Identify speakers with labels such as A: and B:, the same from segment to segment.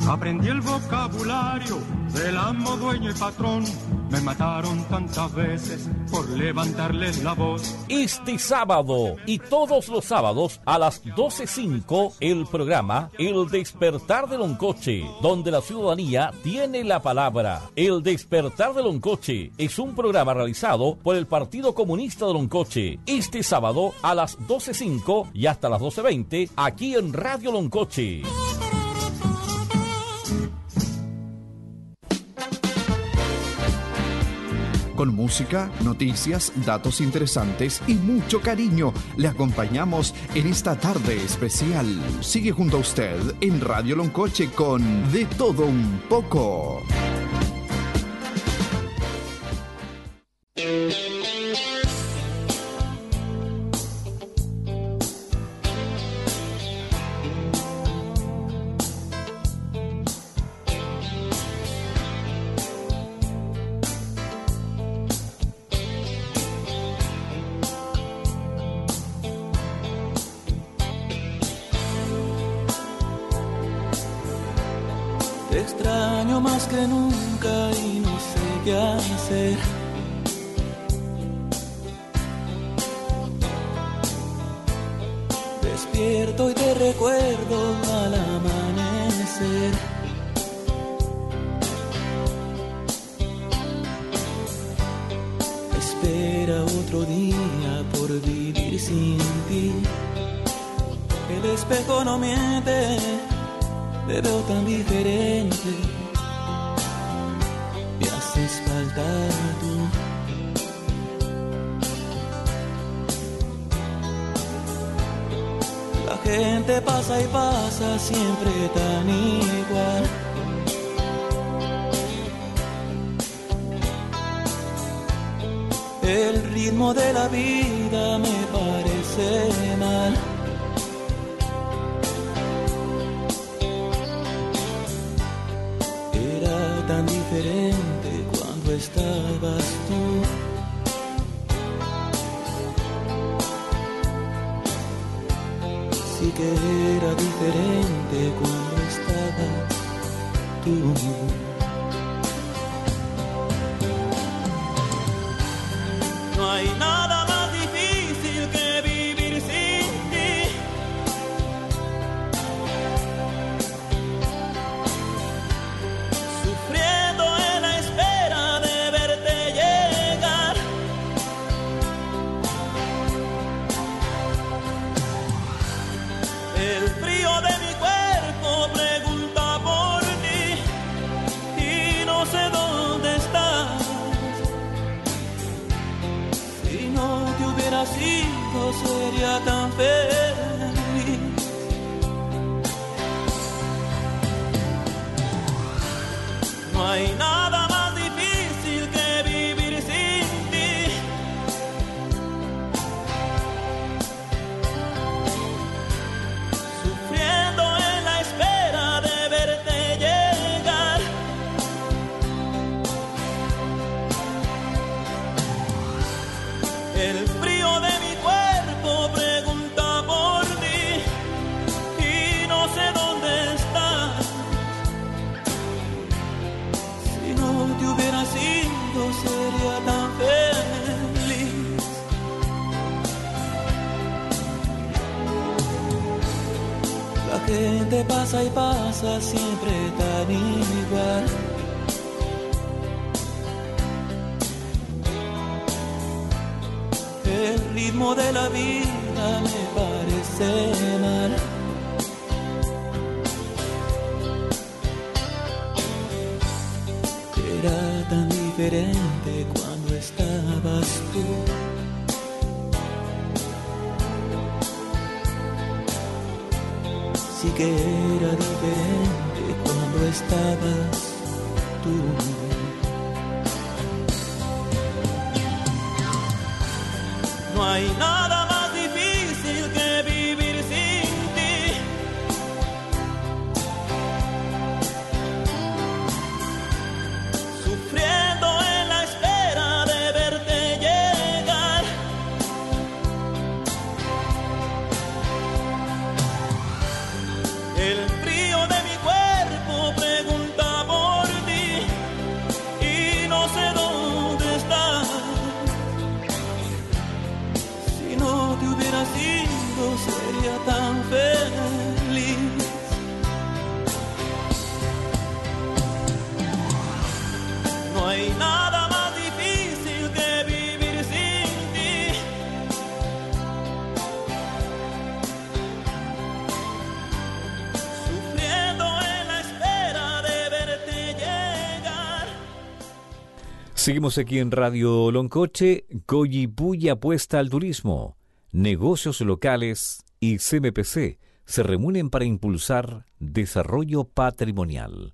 A: Aprendí el vocabulario del amo, dueño y patrón. Me mataron tantas veces por levantarles la voz.
B: Este sábado y todos los sábados a las 12:05 el programa El Despertar del Loncoche, donde la ciudadanía tiene la palabra. El Despertar del Loncoche es un programa realizado por el Partido Comunista de Loncoche. Este sábado a las 12:05 y hasta las 12:20 aquí en Radio Loncoche.
C: Con música, noticias, datos interesantes y mucho cariño, le acompañamos en esta tarde especial. Sigue junto a usted en Radio Loncoche con De Todo Un Poco.
D: Te extraño más que nunca y no sé qué hacer. Despierto y te recuerdo al amanecer. Espera otro día por vivir sin ti. El espejo no miente. Te veo tan diferente, me haces falta tú. La gente pasa y pasa siempre tan igual. El ritmo de la vida me parece mal. Tan diferente cuando estabas tú. Sí que era diferente cuando estabas tú. No hay nada más difícil que vivir sin ti. Sufriendo en la espera de verte llegar. El frío de mi cuerpo pregunta por ti y no sé dónde estás. Si no te hubieras ido sería tan feliz. No hay nada más difícil que vivir sin ti. Sufriendo en la espera de verte llegar. El frío de mi cuerpo pregunta por ti y no sé dónde estás. Si no te hubieras ido sería tan feliz. La gente pasa y pasa siempre tan igual. El ritmo de la vida me parece mal. Era tan diferente cuando estabas tú. Sí que era diferente cuando estabas tú. No hay nada más difícil que vivir sin ti. Sufriendo en la espera de verte llegar. El frío de mi cuerpo
E: Seguimos aquí en Radio Loncoche. Coyipulli apuesta al turismo. Negocios locales y CMPC se reúnen para impulsar desarrollo patrimonial.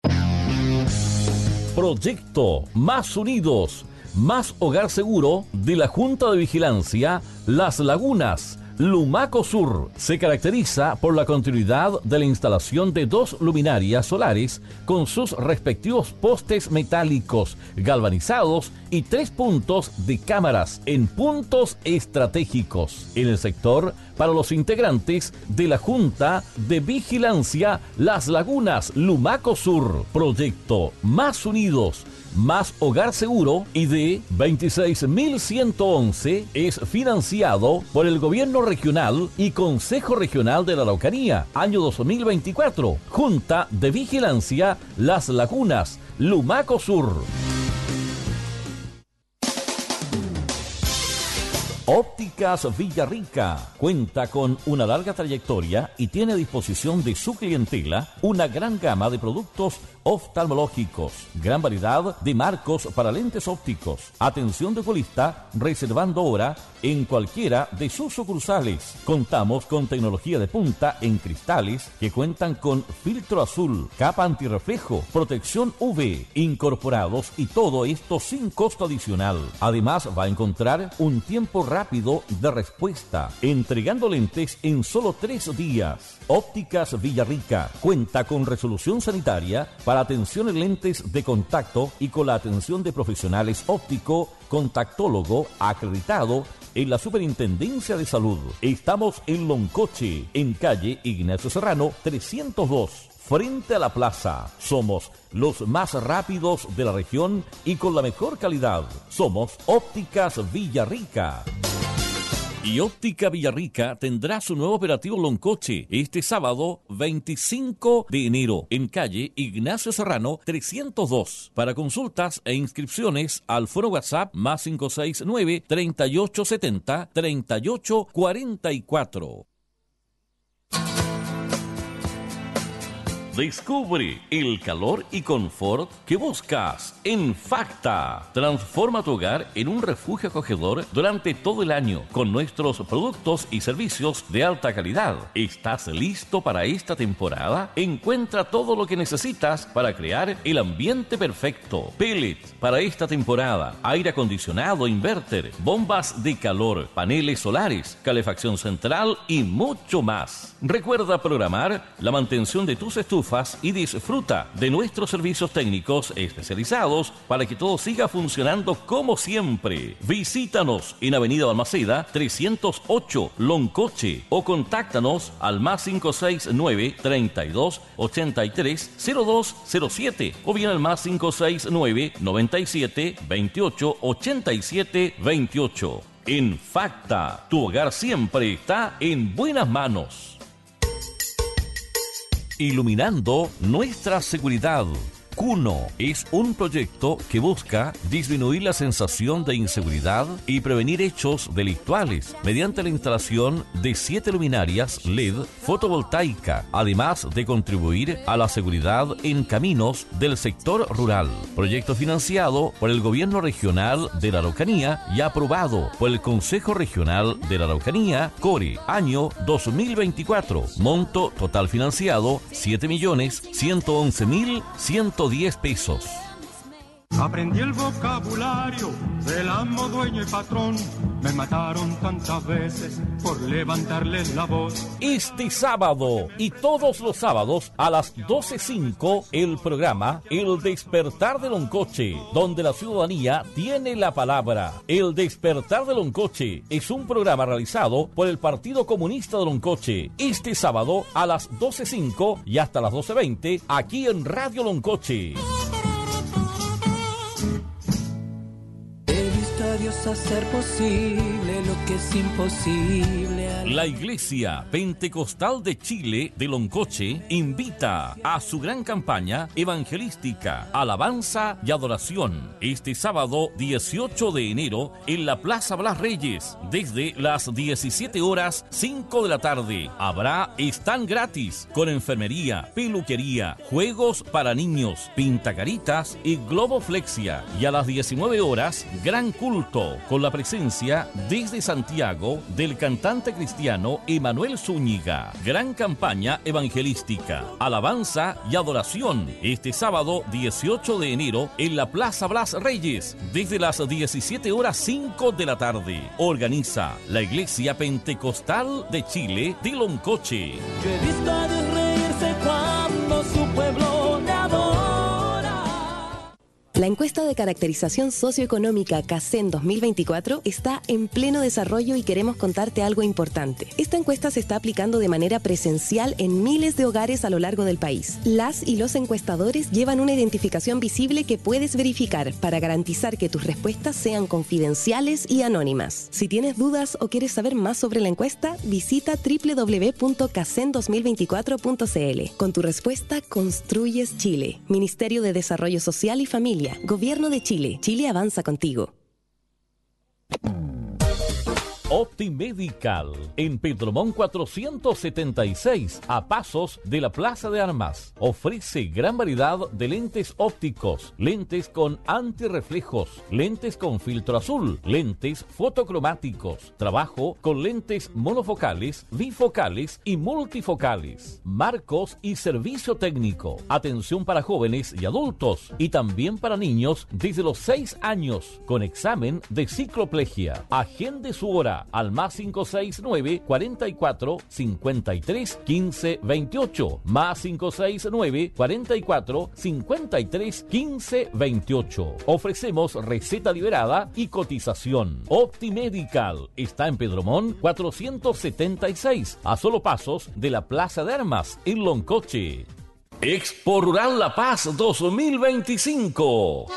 B: Proyecto Más Unidos, Más Hogar Seguro de la Junta de Vigilancia Las Lagunas, Lumaco Sur, se caracteriza por la continuidad de la instalación de 2 luminarias solares con sus respectivos postes metálicos galvanizados y 3 puntos de cámaras en puntos estratégicos en el sector para los integrantes de la Junta de Vigilancia Las Lagunas, Lumaco Sur. Proyecto Más Unidos, Más Hogar Seguro y de 26.111 es financiado por el Gobierno Regional y Consejo Regional de la Araucanía, año 2024. Junta de Vigilancia Las Lagunas, Lumaco Sur. Ópticas Villarrica cuenta con una larga trayectoria y tiene a disposición de su clientela una gran gama de productos oftalmológicos, gran variedad de marcos para lentes ópticos, atención de oculista reservando hora en cualquiera de sus sucursales. Contamos con tecnología de punta en cristales que cuentan con filtro azul, capa antirreflejo, protección UV incorporados y todo esto sin costo adicional. Además va a encontrar un tiempo rápido de respuesta, entregando lentes en solo 3 días. Ópticas Villarrica cuenta con resolución sanitaria para atención en lentes de contacto y con la atención de profesionales óptico contactólogo acreditado en la Superintendencia de Salud. Estamos en Loncoche, en calle Ignacio Serrano 302. Frente a la plaza. Somos los más rápidos de la región y con la mejor calidad. Somos Ópticas Villarrica. Y Óptica Villarrica tendrá su nuevo operativo Loncoche este sábado 25 de enero en calle Ignacio Serrano 302. Para consultas e inscripciones al foro WhatsApp más 569 3870 3844. Descubre el calor y confort que buscas en Facta. Transforma tu hogar en un refugio acogedor durante todo el año con nuestros productos y servicios de alta calidad. ¿Estás listo para esta temporada? Encuentra todo lo que necesitas para crear el ambiente perfecto. Pellets para esta temporada, aire acondicionado, inverter, bombas de calor, paneles solares, calefacción central y mucho más. Recuerda programar la mantención de tus estufas y disfruta de nuestros servicios técnicos especializados para que todo siga funcionando como siempre. Visítanos en Avenida Balmaceda 308 Loncoche o contáctanos al más 569 32 83 0207 o bien al más 569 97 28 87 28. En Facta, tu hogar siempre está en buenas manos. Iluminando nuestra seguridad. Cuno es un proyecto que busca disminuir la sensación de inseguridad y prevenir hechos delictuales mediante la instalación de 7 luminarias LED fotovoltaica, además de contribuir a la seguridad en caminos del sector rural. Proyecto financiado por el Gobierno Regional de la Araucanía y aprobado por el Consejo Regional de la Araucanía, CORE, año 2024. Monto total financiado 7.111.110 pesos.
A: Aprendí el vocabulario del amo, dueño y patrón. Me mataron tantas veces por levantarles la voz.
B: Este sábado y todos los sábados a las 12:05 el programa El Despertar de Loncoche, donde la ciudadanía tiene la palabra. El Despertar de Loncoche es un programa realizado por el Partido Comunista de Loncoche. Este sábado a las 12:05 y hasta las 12:20 aquí en Radio Loncoche.
D: Dios hacer posible lo que es imposible.
B: La Iglesia Pentecostal de Chile de Loncoche invita a su gran campaña evangelística, alabanza y adoración este sábado 18 de enero en la Plaza Blas Reyes desde las 17:05 de la tarde. Habrá stand gratis con enfermería, peluquería, juegos para niños, pintacaritas y globoflexia, y a las 19 horas gran culto con la presencia desde Santiago del cantante cristiano Emanuel Zúñiga. Gran campaña evangelística, alabanza y adoración este sábado 18 de enero en la Plaza Blas Reyes desde las 17:05 de la tarde. Organiza la Iglesia Pentecostal de Chile de Loncoche.
D: Yo he visto a Dios reírse cuando su pueblo le adora.
F: La encuesta de caracterización socioeconómica CACEN 2024 está en pleno desarrollo y queremos contarte algo importante. Esta encuesta se está aplicando de manera presencial en miles de hogares a lo largo del país. Las y los encuestadores llevan una identificación visible que puedes verificar para garantizar que tus respuestas sean confidenciales y anónimas. Si tienes dudas o quieres saber más sobre la encuesta, visita www.cacen2024.cl. Con tu respuesta construyes Chile. Ministerio de Desarrollo Social y Familia. Gobierno de Chile. Chile avanza contigo.
B: Optimedical, en Petromón 476, a pasos de la Plaza de Armas. Ofrece gran variedad de lentes ópticos, lentes con antirreflejos, lentes con filtro azul, lentes fotocromáticos, trabajo con lentes monofocales, bifocales y multifocales, marcos y servicio técnico, atención para jóvenes y adultos y también para niños desde los 6 años, con examen de cicloplegia. Agende su hora al más 569 44 53 15 28, más 569 44 53 15 28. Ofrecemos receta liberada y cotización. Optimedical está en Pedromón 476, a solo pasos de la Plaza de Armas en Loncoche. Expo Rural La Paz 2025.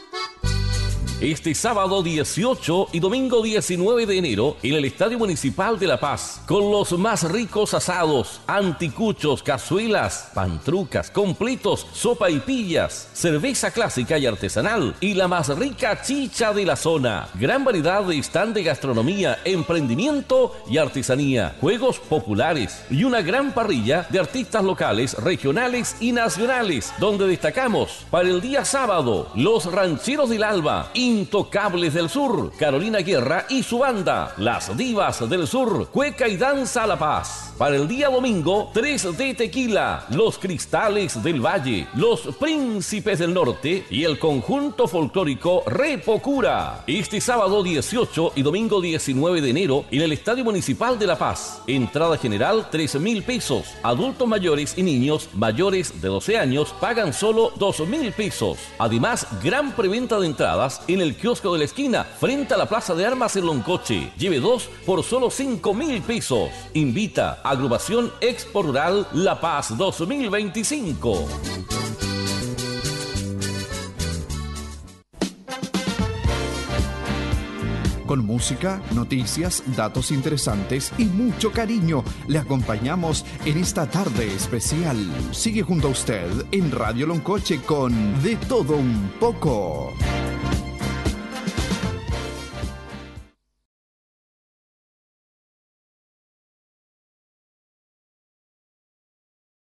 B: Este sábado 18 y domingo 19 de enero en el Estadio Municipal de La Paz, con los más ricos asados, anticuchos, cazuelas, pantrucas, completos, sopa y pillas, cerveza clásica y artesanal y la más rica chicha de la zona. Gran variedad de stand de gastronomía, emprendimiento y artesanía, juegos populares y una gran parrilla de artistas locales, regionales y nacionales, donde destacamos para el día sábado los Rancheros del Alba, Intocables del Sur, Carolina Guerra y su banda, Las Divas del Sur, Cueca y Danza La Paz. Para el día domingo, 3 de Tequila, Los Cristales del Valle, Los Príncipes del Norte y el conjunto folclórico Repocura. Este sábado 18 y domingo 19 de enero en el Estadio Municipal de La Paz. Entrada general 13.000 pesos. Adultos mayores y niños mayores de 12 años pagan solo 2.000 pesos. Además, gran preventa de entradas en el kiosco de la esquina, frente a la Plaza de Armas en Loncoche. Lleve 2 por solo 5.000 pesos. Invita a Agrupación Expo Rural La Paz 2025.
C: Con música, noticias, datos interesantes y mucho cariño, le acompañamos en esta tarde especial. Sigue junto a usted en Radio Loncoche con De Todo Un Poco.